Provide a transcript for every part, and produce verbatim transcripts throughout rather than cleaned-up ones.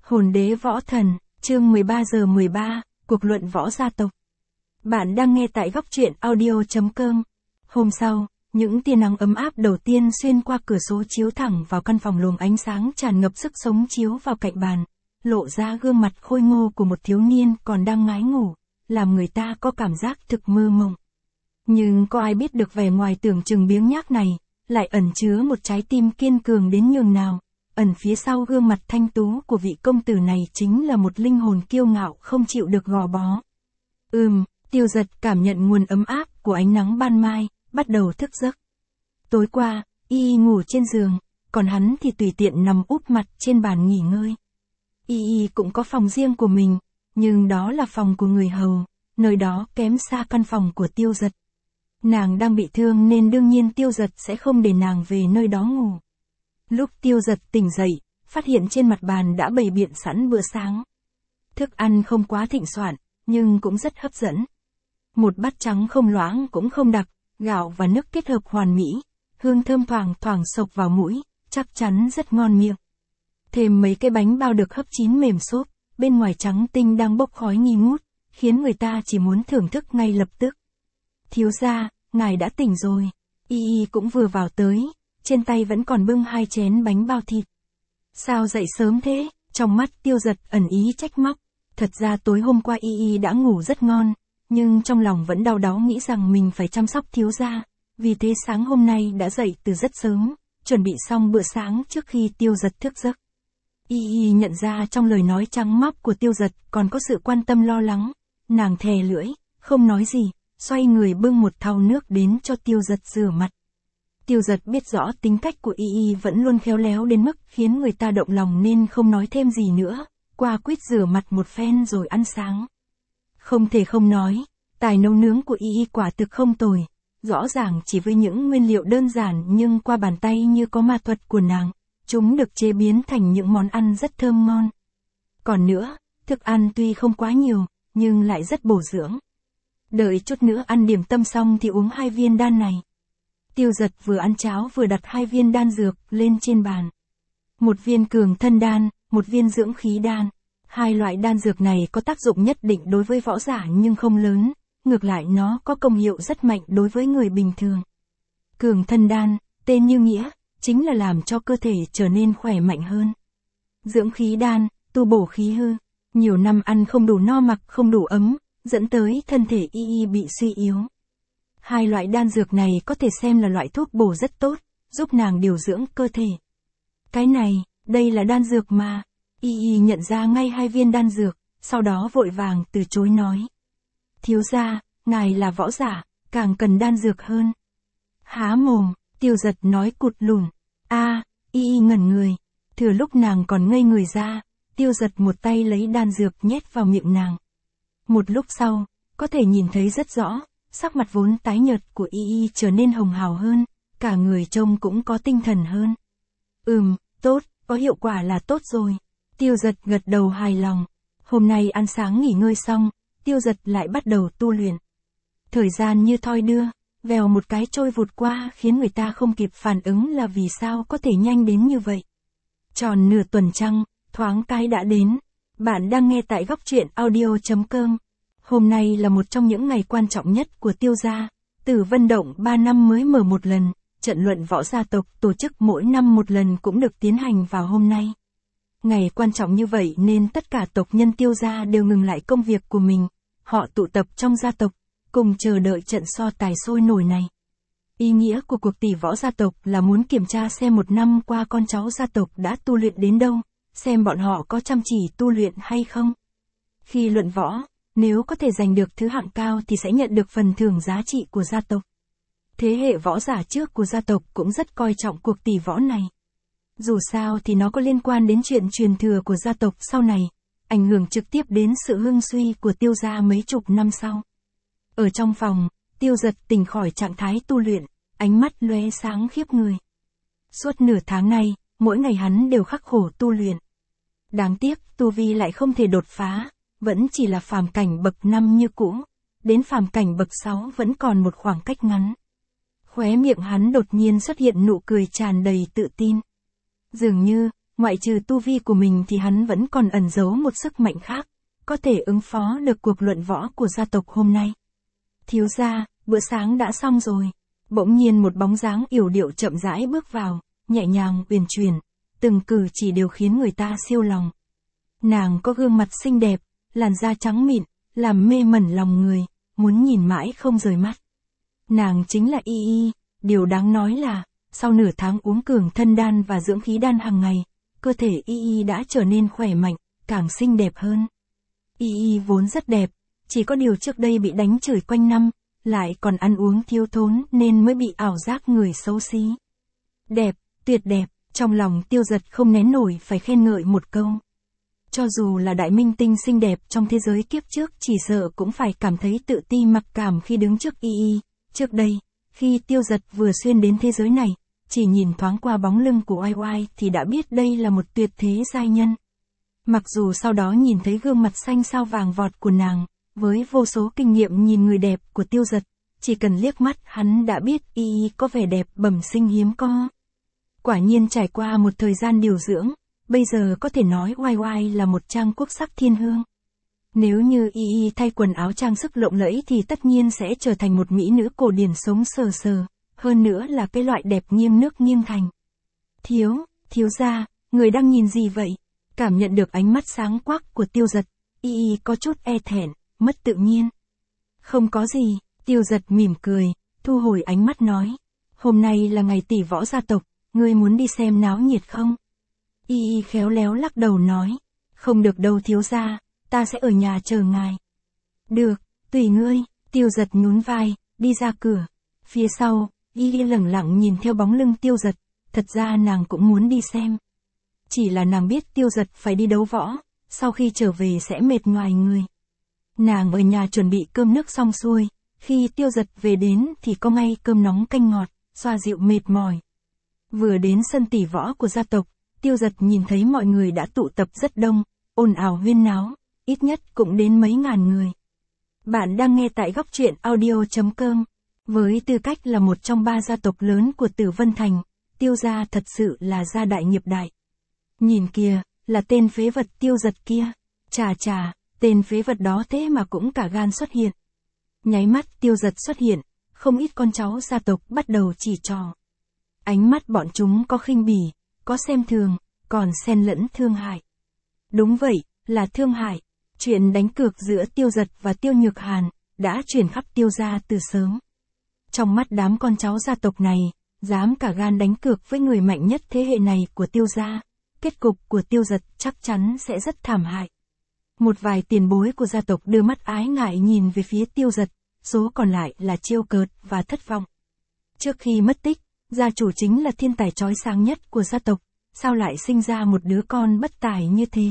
Hồn đế võ thần, chương mười ba giờ mười ba, cuộc luận võ gia tộc. Bạn đang nghe tại góc truyện audio.com. Hôm sau, những tia nắng ấm áp đầu tiên xuyên qua cửa sổ chiếu thẳng vào căn phòng, luồng ánh sáng tràn ngập sức sống chiếu vào cạnh bàn, lộ ra gương mặt khôi ngô của một thiếu niên còn đang ngái ngủ, làm người ta có cảm giác thực mơ mộng. Nhưng có ai biết được vẻ ngoài tưởng chừng biếng nhác này, lại ẩn chứa một trái tim kiên cường đến nhường nào. Ẩn phía sau gương mặt thanh tú của vị công tử này chính là một linh hồn kiêu ngạo không chịu được gò bó. Ừm, Tiêu Giật cảm nhận nguồn ấm áp của ánh nắng ban mai, bắt đầu thức giấc. Tối qua, Y Y ngủ trên giường, còn hắn thì tùy tiện nằm úp mặt trên bàn nghỉ ngơi. Y Y cũng có phòng riêng của mình, nhưng đó là phòng của người hầu, nơi đó kém xa căn phòng của Tiêu Giật. Nàng đang bị thương nên đương nhiên Tiêu Giật sẽ không để nàng về nơi đó ngủ. Lúc Tiêu Giật tỉnh dậy, phát hiện trên mặt bàn đã bày biện sẵn bữa sáng. Thức ăn không quá thịnh soạn, nhưng cũng rất hấp dẫn. Một bát trắng không loãng cũng không đặc, gạo và nước kết hợp hoàn mỹ, hương thơm thoảng thoảng xộc vào mũi, chắc chắn rất ngon miệng. Thêm mấy cái bánh bao được hấp chín mềm xốp, bên ngoài trắng tinh đang bốc khói nghi ngút, khiến người ta chỉ muốn thưởng thức ngay lập tức. Thiếu gia, ngài đã tỉnh rồi. Y Y cũng vừa vào tới, trên tay vẫn còn bưng hai chén bánh bao thịt. Sao dậy sớm thế? Trong mắt Tiêu Giật ẩn ý trách móc. Thật ra tối hôm qua Y Y đã ngủ rất ngon, nhưng trong lòng vẫn đau đáu nghĩ rằng mình phải chăm sóc thiếu gia. Vì thế sáng hôm nay đã dậy từ rất sớm, chuẩn bị xong bữa sáng trước khi Tiêu Giật thức giấc. Y Y nhận ra trong lời nói trắng móc của Tiêu Giật còn có sự quan tâm lo lắng. Nàng thè lưỡi, không nói gì, xoay người bưng một thau nước đến cho Tiêu Giật rửa mặt. Tiêu Giật biết rõ tính cách của Y Y vẫn luôn khéo léo đến mức khiến người ta động lòng nên không nói thêm gì nữa, qua quýt rửa mặt một phen rồi ăn sáng. Không thể không nói, tài nấu nướng của Y Y quả thực không tồi, rõ ràng chỉ với những nguyên liệu đơn giản nhưng qua bàn tay như có ma thuật của nàng, chúng được chế biến thành những món ăn rất thơm ngon. Còn nữa, thức ăn tuy không quá nhiều, nhưng lại rất bổ dưỡng. Đợi chút nữa ăn điểm tâm xong thì uống hai viên đan này. Tiêu Giật vừa ăn cháo vừa đặt hai viên đan dược lên trên bàn. Một viên cường thân đan, một viên dưỡng khí đan. Hai loại đan dược này có tác dụng nhất định đối với võ giả nhưng không lớn, ngược lại nó có công hiệu rất mạnh đối với người bình thường. Cường thân đan, tên như nghĩa, chính là làm cho cơ thể trở nên khỏe mạnh hơn. Dưỡng khí đan, tu bổ khí hư, nhiều năm ăn không đủ no mặc không đủ ấm, dẫn tới thân thể Y Y bị suy yếu. Hai loại đan dược này có thể xem là loại thuốc bổ rất tốt, giúp nàng điều dưỡng cơ thể. Cái này, đây là đan dược mà. Y Y nhận ra ngay hai viên đan dược, sau đó vội vàng từ chối nói. Thiếu gia, ngài là võ giả, càng cần đan dược hơn. Há mồm, Tiêu Giật nói cụt lùn. A, Y Y ngẩn người. Thừa lúc nàng còn ngây người ra, Tiêu Giật một tay lấy đan dược nhét vào miệng nàng. Một lúc sau, có thể nhìn thấy rất rõ. Sắc mặt vốn tái nhợt của Y Y trở nên hồng hào hơn, cả người trông cũng có tinh thần hơn. Ừm, tốt, có hiệu quả là tốt rồi. Tiêu Giật gật đầu hài lòng. Hôm nay ăn sáng nghỉ ngơi xong, Tiêu Giật lại bắt đầu tu luyện. Thời gian như thoi đưa, vèo một cái trôi vụt qua khiến người ta không kịp phản ứng là vì sao có thể nhanh đến như vậy. Tròn nửa tuần trăng, thoáng cái đã đến. Bạn đang nghe tại góc truyện audio.com. Hôm nay là một trong những ngày quan trọng nhất của Tiêu gia. Tử Vân Động ba năm mới mở một lần, trận luận võ gia tộc tổ chức mỗi năm một lần cũng được tiến hành vào hôm nay. Ngày quan trọng như vậy nên tất cả tộc nhân Tiêu gia đều ngừng lại công việc của mình. Họ tụ tập trong gia tộc, cùng chờ đợi trận so tài sôi nổi này. Ý nghĩa của cuộc tỷ võ gia tộc là muốn kiểm tra xem một năm qua con cháu gia tộc đã tu luyện đến đâu, xem bọn họ có chăm chỉ tu luyện hay không. Khi luận võ, nếu có thể giành được thứ hạng cao thì sẽ nhận được phần thưởng giá trị của gia tộc. Thế hệ võ giả trước của gia tộc cũng rất coi trọng cuộc tỷ võ này. Dù sao thì nó có liên quan đến chuyện truyền thừa của gia tộc sau này, ảnh hưởng trực tiếp đến sự hưng suy của Tiêu gia mấy chục năm sau. Ở trong phòng, Tiêu Giật tỉnh khỏi trạng thái tu luyện, ánh mắt lóe sáng khiếp người. Suốt nửa tháng nay, mỗi ngày hắn đều khắc khổ tu luyện. Đáng tiếc, tu vi lại không thể đột phá. Vẫn chỉ là phàm cảnh bậc năm như cũ, đến phàm cảnh bậc sáu vẫn còn một khoảng cách ngắn. Khóe miệng hắn đột nhiên xuất hiện nụ cười tràn đầy tự tin. Dường như, ngoại trừ tu vi của mình thì hắn vẫn còn ẩn giấu một sức mạnh khác, có thể ứng phó được cuộc luận võ của gia tộc hôm nay. Thiếu gia, bữa sáng đã xong rồi. Bỗng nhiên một bóng dáng yểu điệu chậm rãi bước vào, nhẹ nhàng uyển chuyển, từng cử chỉ đều khiến người ta siêu lòng. Nàng có gương mặt xinh đẹp, làn da trắng mịn, làm mê mẩn lòng người, muốn nhìn mãi không rời mắt. Nàng chính là Y Y, điều đáng nói là, sau nửa tháng uống cường thân đan và dưỡng khí đan hàng ngày, cơ thể Y Y đã trở nên khỏe mạnh, càng xinh đẹp hơn. Y Y vốn rất đẹp, chỉ có điều trước đây bị đánh chửi quanh năm, lại còn ăn uống thiếu thốn nên mới bị ảo giác người xấu xí. Đẹp, tuyệt đẹp, trong lòng Tiêu Dật không nén nổi phải khen ngợi một câu. Cho dù là đại minh tinh xinh đẹp trong thế giới kiếp trước chỉ sợ cũng phải cảm thấy tự ti mặc cảm khi đứng trước Y Y. Trước đây, khi Tiêu Dật vừa xuyên đến thế giới này, chỉ nhìn thoáng qua bóng lưng của Oai Oai thì đã biết đây là một tuyệt thế giai nhân. Mặc dù sau đó nhìn thấy gương mặt xanh sao vàng vọt của nàng, với vô số kinh nghiệm nhìn người đẹp của Tiêu Dật, chỉ cần liếc mắt hắn đã biết Y Y có vẻ đẹp bẩm sinh hiếm có. Quả nhiên trải qua một thời gian điều dưỡng, bây giờ có thể nói Oai Oai là một trang quốc sắc thiên hương. Nếu như Y Y thay quần áo trang sức lộng lẫy thì tất nhiên sẽ trở thành một mỹ nữ cổ điển sống sờ sờ, hơn nữa là cái loại đẹp nghiêng nước nghiêng thành. Thiếu, thiếu gia, người đang nhìn gì vậy? Cảm nhận được ánh mắt sáng quắc của Tiêu Dật, Y Y có chút e thẹn, mất tự nhiên. Không có gì, Tiêu Dật mỉm cười, thu hồi ánh mắt nói. Hôm nay là ngày tỷ võ gia tộc, ngươi muốn đi xem náo nhiệt không? Y Y khéo léo lắc đầu nói. Không được đâu thiếu gia, ta sẽ ở nhà chờ ngài. Được, tùy ngươi, Tiêu Dật nhún vai, đi ra cửa. Phía sau, Y Y lẳng lặng nhìn theo bóng lưng Tiêu Dật, thật ra nàng cũng muốn đi xem. Chỉ là nàng biết Tiêu Dật phải đi đấu võ, sau khi trở về sẽ mệt ngoài người. Nàng ở nhà chuẩn bị cơm nước xong xuôi, khi Tiêu Dật về đến thì có ngay cơm nóng canh ngọt, xoa dịu mệt mỏi. Vừa đến sân tỷ võ của gia tộc, Tiêu Dật nhìn thấy mọi người đã tụ tập rất đông, ồn ào huyên náo, ít nhất cũng đến mấy ngàn người. Bạn đang nghe tại góc truyện audio chấm com. Với tư cách là một trong ba gia tộc lớn của Tử Vân Thành, Tiêu gia thật sự là gia đại nghiệp đại. Nhìn kìa, là tên phế vật Tiêu Dật kia. Chà chà, tên phế vật đó thế mà cũng cả gan xuất hiện. Nháy mắt Tiêu Dật xuất hiện, không ít con cháu gia tộc bắt đầu chỉ trò. Ánh mắt bọn chúng có khinh bỉ, có xem thường, còn xen lẫn thương hại. Đúng vậy, là thương hại. Chuyện đánh cược giữa Tiêu Dật và Tiêu Nhược Hàn đã truyền khắp Tiêu gia từ sớm. Trong mắt đám con cháu gia tộc này, dám cả gan đánh cược với người mạnh nhất thế hệ này của Tiêu gia, kết cục của Tiêu Dật chắc chắn sẽ rất thảm hại. Một vài tiền bối của gia tộc đưa mắt ái ngại nhìn về phía Tiêu Dật, số còn lại là trêu cợt và thất vọng. Trước khi mất tích, gia chủ chính là thiên tài chói sáng nhất của gia tộc, sao lại sinh ra một đứa con bất tài như thế?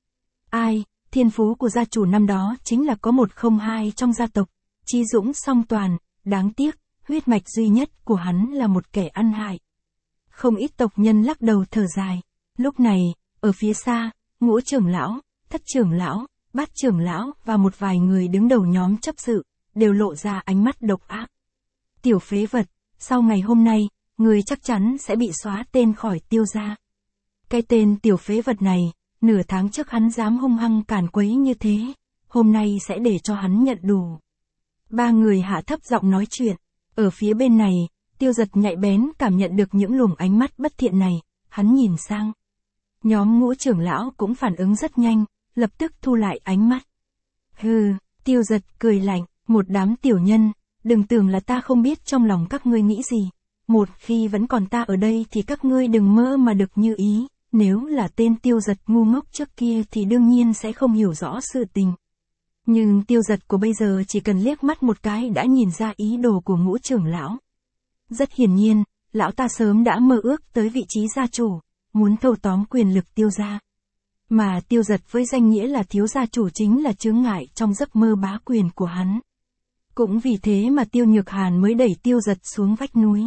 Ai, thiên phú của gia chủ năm đó chính là có một không hai trong gia tộc, trí dũng song toàn, đáng tiếc, huyết mạch duy nhất của hắn là một kẻ ăn hại. Không ít tộc nhân lắc đầu thở dài. Lúc này, ở phía xa, Ngũ trưởng lão, Thất trưởng lão, Bát trưởng lão và một vài người đứng đầu nhóm chấp sự, đều lộ ra ánh mắt độc ác. Tiểu phế vật, sau ngày hôm nay, người chắc chắn sẽ bị xóa tên khỏi Tiêu gia. Cái tên tiểu phế vật này, nửa tháng trước hắn dám hung hăng càn quấy như thế, hôm nay sẽ để cho hắn nhận đủ. Ba người hạ thấp giọng nói chuyện, ở phía bên này, Tiêu Dật nhạy bén cảm nhận được những luồng ánh mắt bất thiện này, hắn nhìn sang. Nhóm Ngũ trưởng lão cũng phản ứng rất nhanh, lập tức thu lại ánh mắt. Hừ, Tiêu Dật cười lạnh, một đám tiểu nhân, đừng tưởng là ta không biết trong lòng các ngươi nghĩ gì. Một khi vẫn còn ta ở đây thì các ngươi đừng mơ mà được như ý, nếu là tên Tiêu Dật ngu ngốc trước kia thì đương nhiên sẽ không hiểu rõ sự tình. Nhưng Tiêu Dật của bây giờ chỉ cần liếc mắt một cái đã nhìn ra ý đồ của Ngũ trưởng lão. Rất hiển nhiên, lão ta sớm đã mơ ước tới vị trí gia chủ, muốn thâu tóm quyền lực Tiêu gia. Mà Tiêu Dật với danh nghĩa là thiếu gia chủ chính là chướng ngại trong giấc mơ bá quyền của hắn. Cũng vì thế mà Tiêu Nhược Hàn mới đẩy Tiêu Dật xuống vách núi.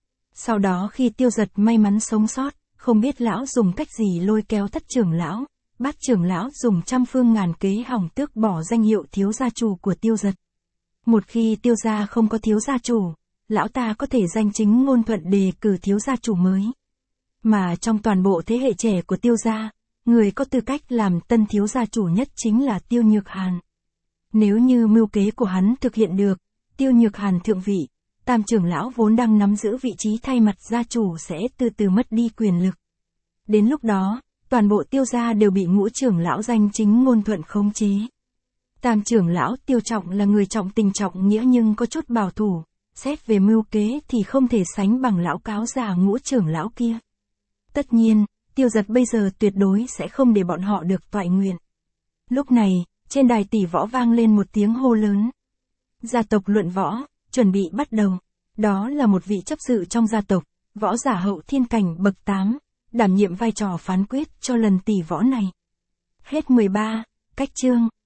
Sau đó khi Tiêu Dật may mắn sống sót, không biết lão dùng cách gì lôi kéo Thất trưởng lão, Bát trưởng lão dùng trăm phương ngàn kế hỏng tước bỏ danh hiệu thiếu gia chủ của Tiêu Dật. Một khi Tiêu gia không có thiếu gia chủ, lão ta có thể danh chính ngôn thuận đề cử thiếu gia chủ mới. Mà trong toàn bộ thế hệ trẻ của Tiêu gia, người có tư cách làm tân thiếu gia chủ nhất chính là Tiêu Nhược Hàn. Nếu như mưu kế của hắn thực hiện được, Tiêu Nhược Hàn thượng vị, Tam trưởng lão vốn đang nắm giữ vị trí thay mặt gia chủ sẽ từ từ mất đi quyền lực. Đến lúc đó, toàn bộ Tiêu gia đều bị Ngũ trưởng lão danh chính ngôn thuận khống chế. Tam trưởng lão Tiêu Trọng là người trọng tình trọng nghĩa nhưng có chút bảo thủ, xét về mưu kế thì không thể sánh bằng lão cáo già Ngũ trưởng lão kia. Tất nhiên, Tiêu Giật bây giờ tuyệt đối sẽ không để bọn họ được toại nguyện. Lúc này, trên đài tỷ võ vang lên một tiếng hô lớn. Gia tộc luận võ, chuẩn bị bắt đầu. Đó là một vị chấp sự trong gia tộc, võ giả hậu thiên cảnh bậc tám, đảm nhiệm vai trò phán quyết cho lần tỷ võ này. Hết mười ba, cách chương.